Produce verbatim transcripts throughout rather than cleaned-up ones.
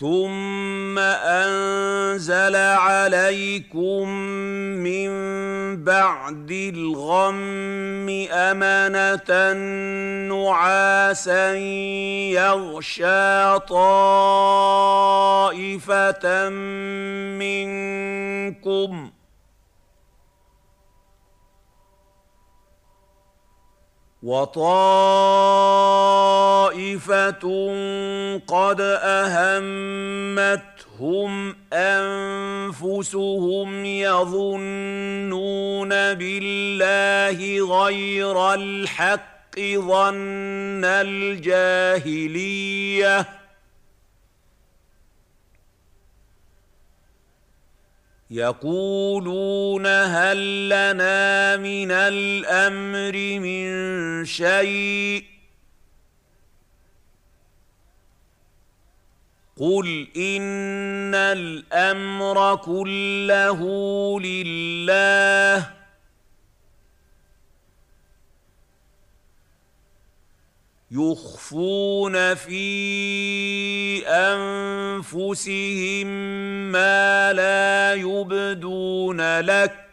ثم أنزل عليكم من بعد الغم أمنة نعاسا يغشى طائفة منكم وطائفة قد أهمتهم أنفسهم يظنون بالله غير الحق ظن الجاهلية يقولون هل لنا من الأمر من شيء قل إن الأمر كله لله يخفون في أنفسهم ما لا يبدون لك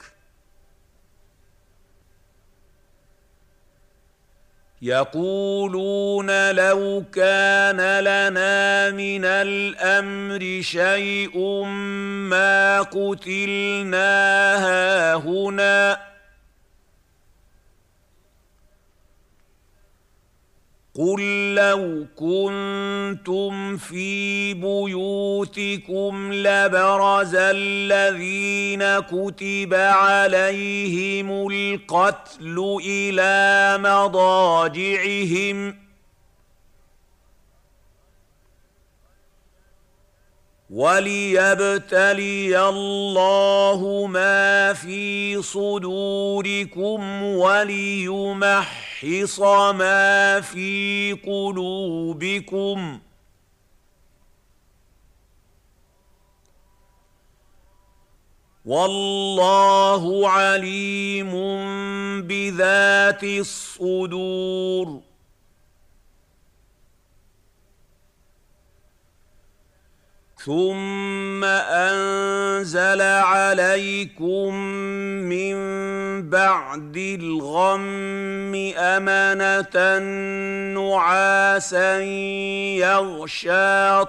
يقولون لو كان لنا من الأمر شيء ما قتلنا هاهنا قل لو كنتم في بيوتكم لبرز الذين كتب عليهم القتل إلى مضاجعهم وليبتلي الله ما في صدوركم وليمحص ما في قلوبكم والله عليم بذات الصدور ثم أنزل عليكم من بعد الغم أمنة نعاسا يغشى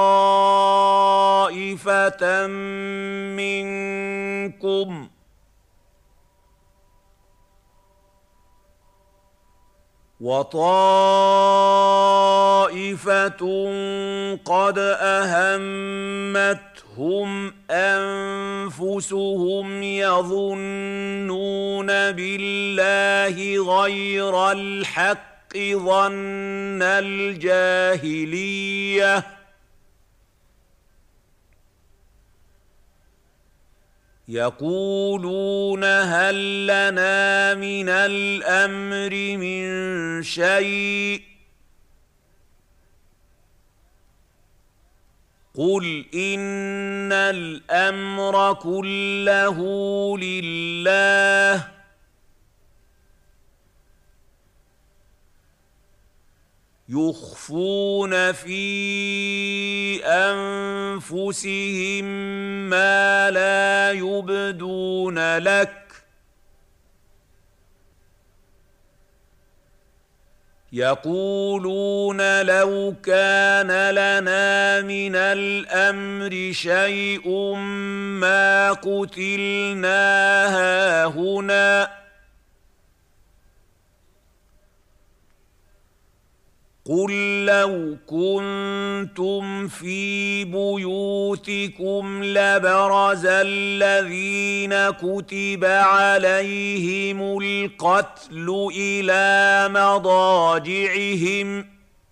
طائفة منكم وطائفة قد أهمتهم أنفسهم يظنون بالله غير الحق ظن الجاهلية يقولون هل لنا من الأمر من شيء قل إن الأمر كله لله يخفون في أنفسهم ما لا يبدون لك يقولون لو كان لنا من الأمر شيء ما قتلنا هاهنا قل لو كنتم في بيوتكم لبرز الذين كتب عليهم القتل إلى مضاجعهم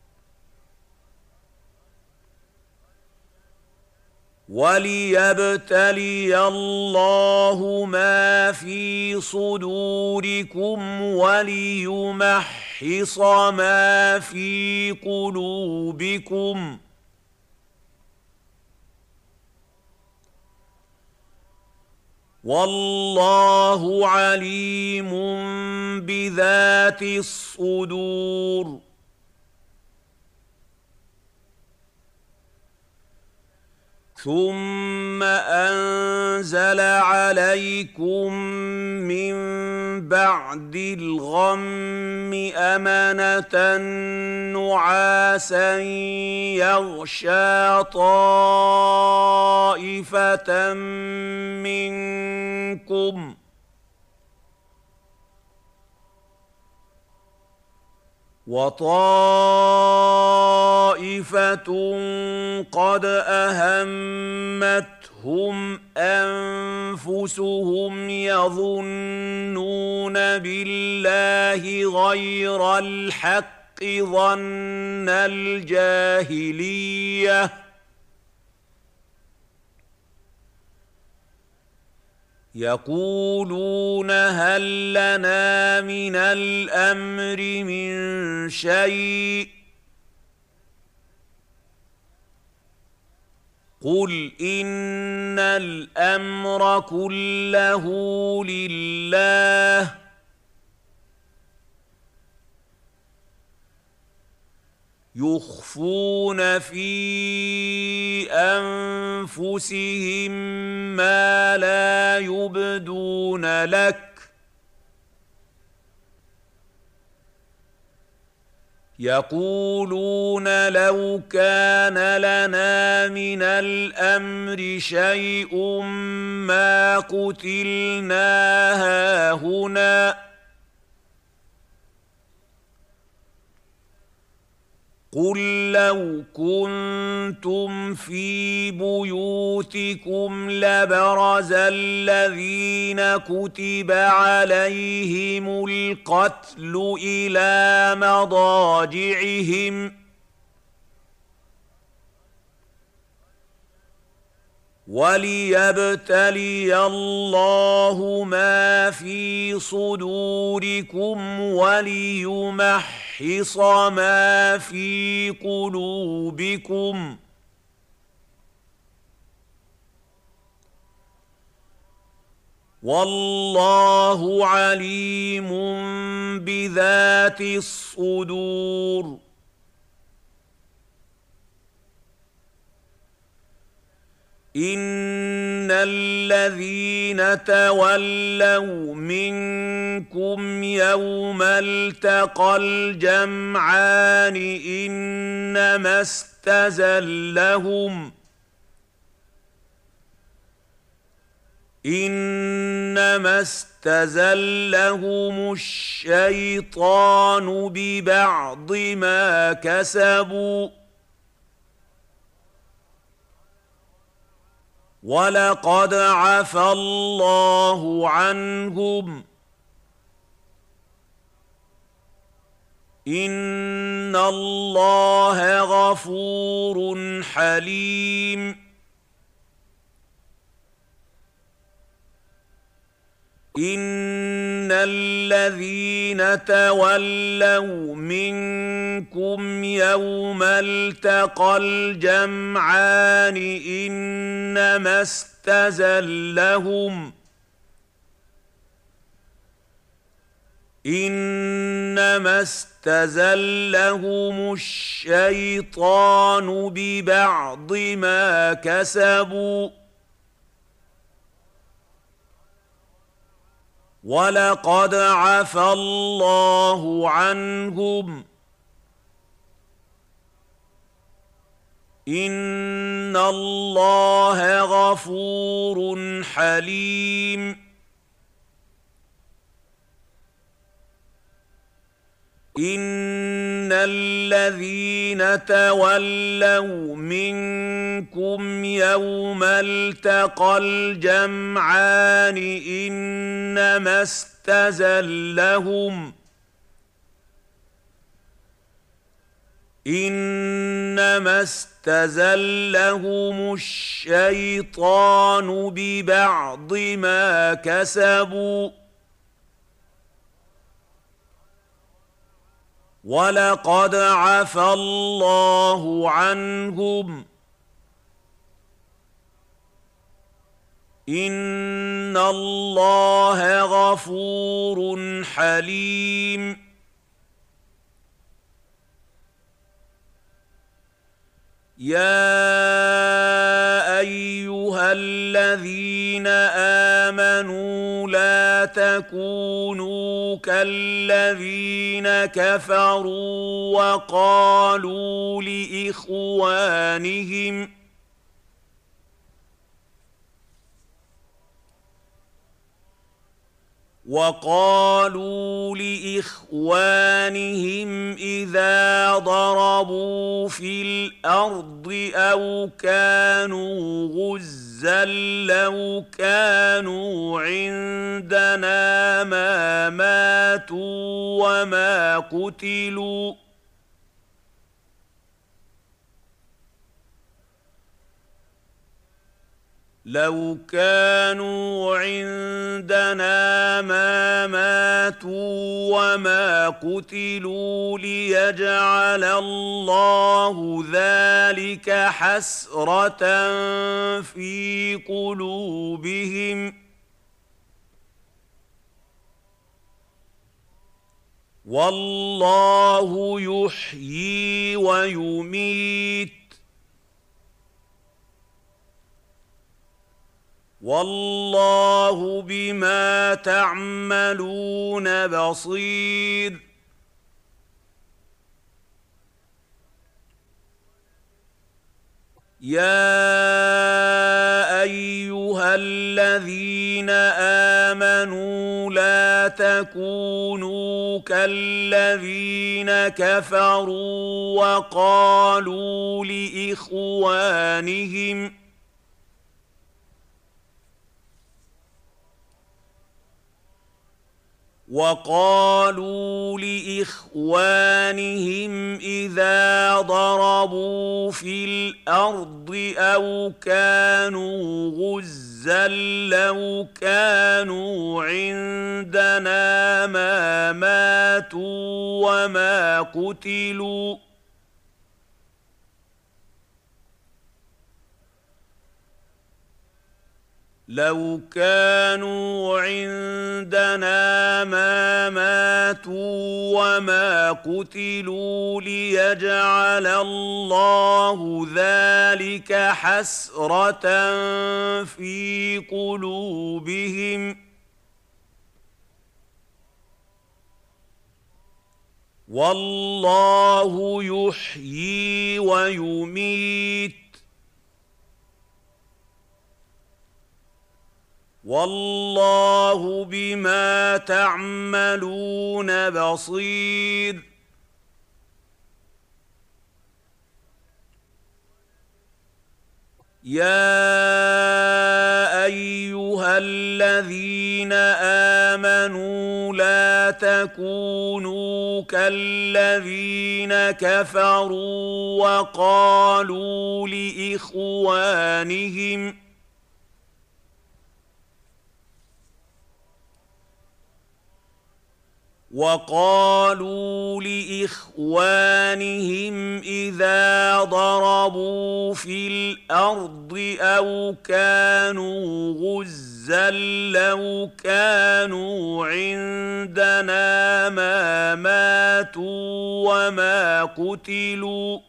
وليبتلي الله ما في صدوركم وليمحص ما في قلوبكم والله عليم بذات الصدور ثم أنزل عليكم من بعد الغم أمنة نعاسا يغشى طائفة منكم وطائفة قد أهمتهم أنفسهم يظنون بالله غير الحق ظن الجاهلية يقولون هل لنا من الأمر من شيء قل إن الأمر كله لله يخفون في أنفسهم ما لا يبدون لك يقولون لو كان لنا من الأمر شيء ما قتلنا هاهنا قل لو كنتم في بيوتكم لبرز الذين كتب عليهم القتل إلى مضاجعهم وليبتلي الله ما في صدوركم وليمحص ما في قلوبكم والله عليم بذات الصدور إن الذين تولوا منكم يوم التقى الجمعان إنما استزلهم إنما استزلهم الشيطان ببعض ما كسبوا ولقد عفا الله عنهم إن الله غفور حليم إن الذين تولوا منكم يوم التقى الجمعان إنما استزلهم إنما استزلهم الشيطان ببعض ما كسبوا ولقد عفا الله عنهم إن الله غفور حليم إن الذين تولوا منكم يوم التقى الجمعان إنما استزلهم إنما استزلهم الشيطان ببعض ما كسبوا ولقد عفا الله عنهم إن الله غفور حليم يا أيها الذين آمنوا لا تكونوا كالذين كفروا وقالوا لإخوانهم وقالوا لإخوانهم إذا ضربوا في الأرض أو كانوا غزا لو كانوا عندنا ما ماتوا وما قتلوا لو كانوا عندنا ما ماتوا وما قتلوا ليجعل الله ذلك حسرة في قلوبهم والله يحيي ويميت والله بما تعملون بصير يا أيها الذين آمنوا لا تكونوا كالذين كفروا وقالوا لإخوانهم وقالوا لإخوانهم إذا ضربوا في الأرض أو كانوا غزا لو كانوا عندنا ما ماتوا وما قتلوا لو كانوا عندنا ما ماتوا وما قتلوا ليجعل الله ذلك حسرة في قلوبهم والله يحيي ويميت والله بما تعملون بصير يا أيها الذين آمنوا لا تكونوا كالذين كفروا وقالوا لإخوانهم وقالوا لإخوانهم إذا ضربوا في الأرض أو كانوا غزا لو كانوا عندنا ما ماتوا وما قتلوا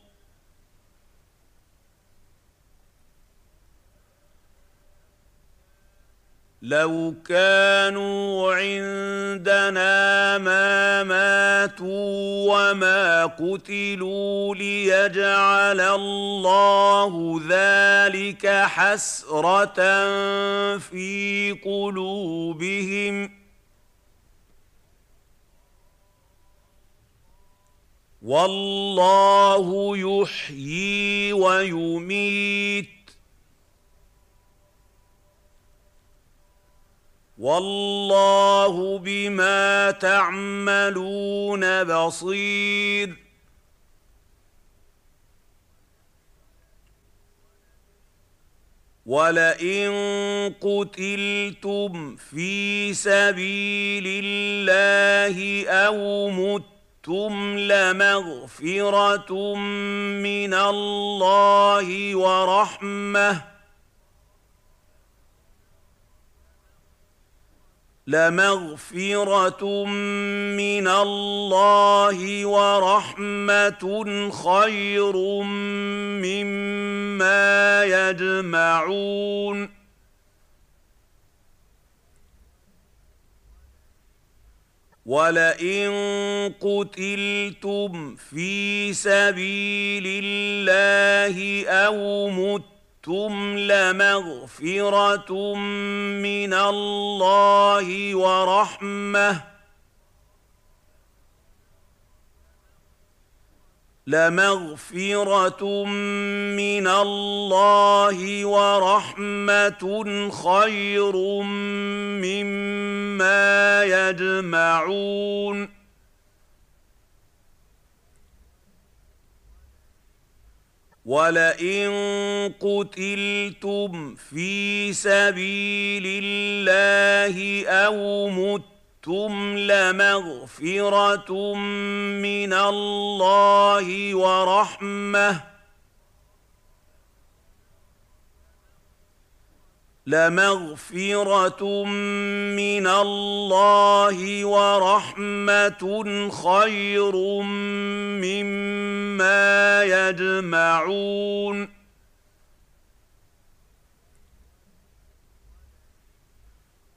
لو كانوا عندنا ما ماتوا وما قتلوا ليجعل الله ذلك حسرة في قلوبهم والله يحيي ويميت والله بما تعملون بصير ولئن قتلتم في سبيل الله أو متم لمغفرة من الله ورحمة لمغفرة من الله ورحمة خير مما يجمعون ولئن قتلتم في سبيل الله أو متم لمغفرة من الله ورحمة لمغفرة من الله ورحمة خير مما يجمعون ولئن قتلتم في سبيل الله أو متم ثم لمغفرة من الله ورحمة لمغفرة من الله ورحمة خير مما يجمعون